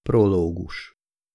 Prológus.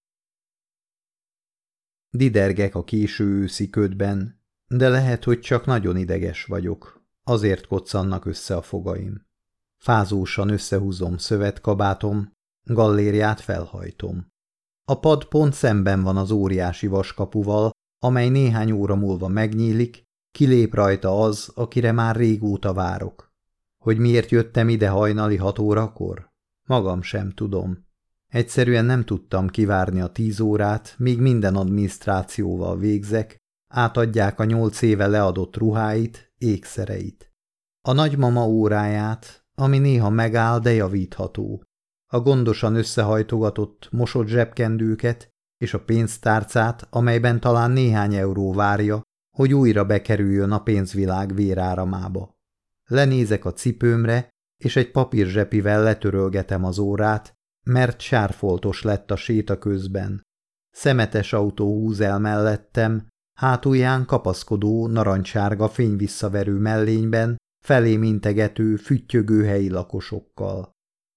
Didergek a késő őszi ködben, de lehet, hogy csak nagyon ideges vagyok, azért koccannak össze a fogaim. Fázósan összehúzom szövetkabátom, gallériát felhajtom. A pad pont szemben van az óriási vaskapuval, amely néhány óra múlva megnyílik, kilép rajta az, akire már régóta várok. Hogy miért jöttem ide hajnali 6 órakor? Magam sem tudom. Egyszerűen nem tudtam kivárni a 10 órát, míg minden adminisztrációval végzek, átadják a 8 éve leadott ruháit, ékszereit. A nagymama óráját, ami néha megáll, de javítható. A gondosan összehajtogatott, mosott zsebkendőket és a pénztárcát, amelyben talán néhány euró várja, hogy újra bekerüljön a pénzvilág véráramába. Lenézek a cipőmre, és egy papírzsepivel letörölgetem az órát, mert sárfoltos lett a séta közben. Szemetes autó húz el mellettem, hátulján kapaszkodó, narancssárga fényvisszaverő mellényben, felém integető, füttyögő helyi lakosokkal.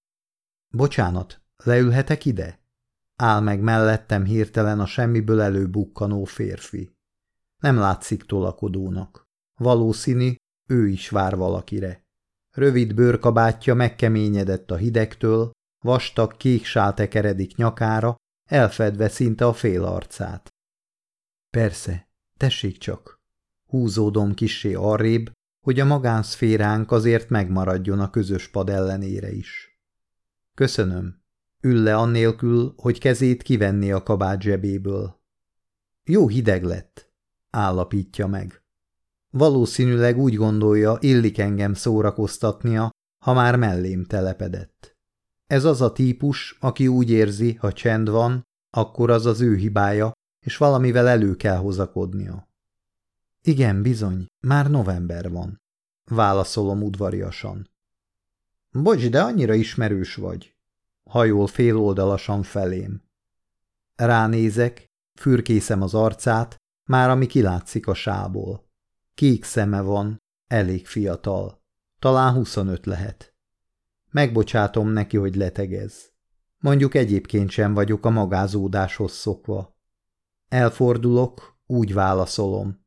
Bocsánat, leülhetek ide? Áll meg mellettem hirtelen a semmiből előbukkanó férfi. Nem látszik tolakodónak. Valószínű, ő is vár valakire. Rövid bőrkabátja megkeményedett a hidegtől, vastag kék sál tekeredik nyakára, elfedve szinte a fél arcát. Persze, tessék csak. Húzódom kissé arrébb, hogy a magánszféránk azért megmaradjon a közös pad ellenére is. Köszönöm. Ül le annélkül, hogy kezét kivenné a kabát zsebéből. Jó hideg lett, állapítja meg. Valószínűleg úgy gondolja, illik engem szórakoztatnia, ha már mellém telepedett. Ez az a típus, aki úgy érzi, ha csend van, akkor az az ő hibája, és valamivel elő kell hozakodnia. Igen, bizony, már november van, válaszolom udvariasan. Bocs, de annyira ismerős vagy, hajol féloldalasan felém. Ránézek, fürkészem az arcát, már ami kilátszik a sából. Kék szeme van, elég fiatal, talán 25 lehet. Megbocsátom neki, hogy letegez. Mondjuk egyébként sem vagyok a magázódáshoz szokva. Elfordulok, úgy válaszolom.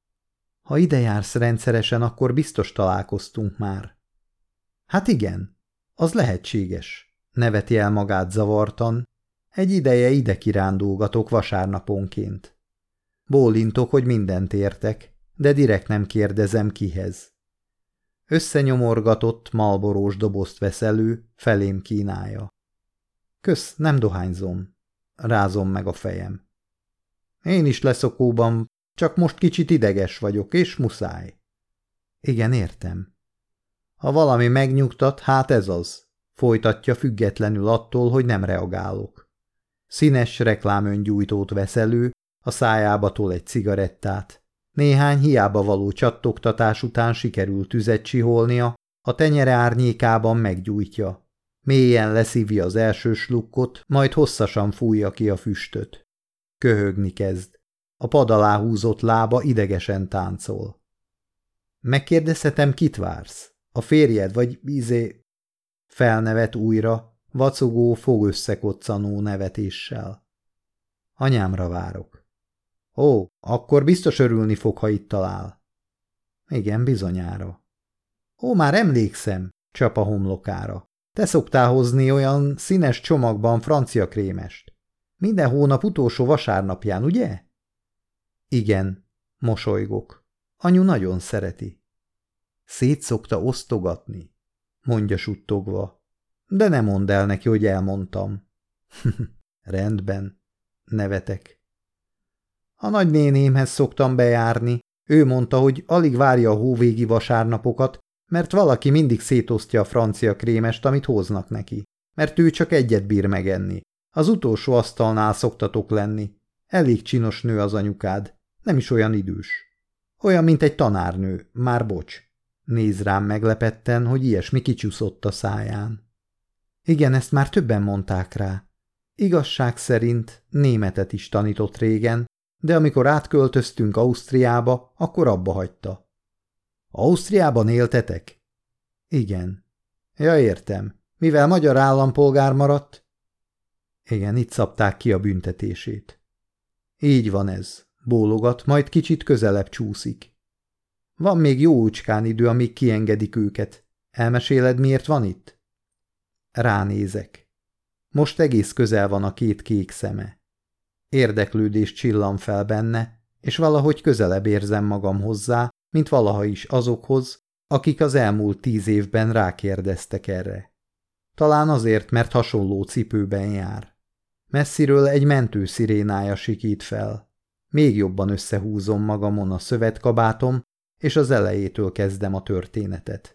Ha ide jársz rendszeresen, akkor biztos találkoztunk már. Hát igen, az lehetséges, neveti el magát zavartan. Egy ideje ide kirándulgatok vasárnaponként. Bólintok, hogy mindent értek, de direkt nem kérdezem kihez. Összenyomorgatott, malborós dobozt vesz elő, felém kínálja. Kösz, nem dohányzom. Rázom meg a fejem. Én is leszokóban, csak most kicsit ideges vagyok, és muszáj. Igen, értem. Ha valami megnyugtat, hát ez az. Folytatja függetlenül attól, hogy nem reagálok. Színes reklámöngyújtót vesz elő, a szájába tol egy cigarettát. Néhány hiába való csattogtatás után sikerül tüzet csiholnia, a tenyere árnyékában meggyújtja. Mélyen leszívja az első slukkot, majd hosszasan fújja ki a füstöt. Köhögni kezd. A pad alá húzott lába idegesen táncol. Megkérdezhetem, kit vársz? A férjed vagy Felnevet újra, vacogó, fogösszekoccanó nevetéssel. Anyámra várok. Ó, akkor biztos örülni fog, ha itt talál. Igen, bizonyára. Ó, már emlékszem, csap a homlokára. Te szoktál hozni olyan színes csomagban francia krémest. Minden hónap utolsó vasárnapján, ugye? Igen, mosolygok. Anyu nagyon szereti. Szét szokta osztogatni, mondja suttogva. De ne mondd el neki, hogy elmondtam. Rendben, nevetek. A nagynénémhez szoktam bejárni. Ő mondta, hogy alig várja a hóvégi vasárnapokat, mert valaki mindig szétosztja a francia krémest, amit hoznak neki, mert ő csak egyet bír megenni. Az utolsó asztalnál szoktatok lenni. Elég csinos nő az anyukád, nem is olyan idős. Olyan, mint egy tanárnő, már bocs. Néz rám meglepetten, hogy ilyesmi kicsúszott a száján. Igen, ezt már többen mondták rá. Igazság szerint németet is tanított régen, de amikor átköltöztünk Ausztriába, akkor abba hagyta. Ausztriában éltetek? Igen. Ja, értem. Mivel magyar állampolgár maradt? Igen, itt szabták ki a büntetését. Így van ez, bólogat, majd kicsit közelebb csúszik. Van még jó úcskán idő, amíg kiengedik őket. Elmeséled, miért van itt? Ránézek. Most egész közel van a két kék szeme. Érdeklődés csillan fel benne, és valahogy közelebb érzem magam hozzá, mint valaha is azokhoz, akik az elmúlt 10 évben rákérdeztek erre. Talán azért, mert hasonló cipőben jár. Messziről egy mentő szirénája sikít fel. Még jobban összehúzom magamon a szövetkabátom, és az elejétől kezdem a történetet.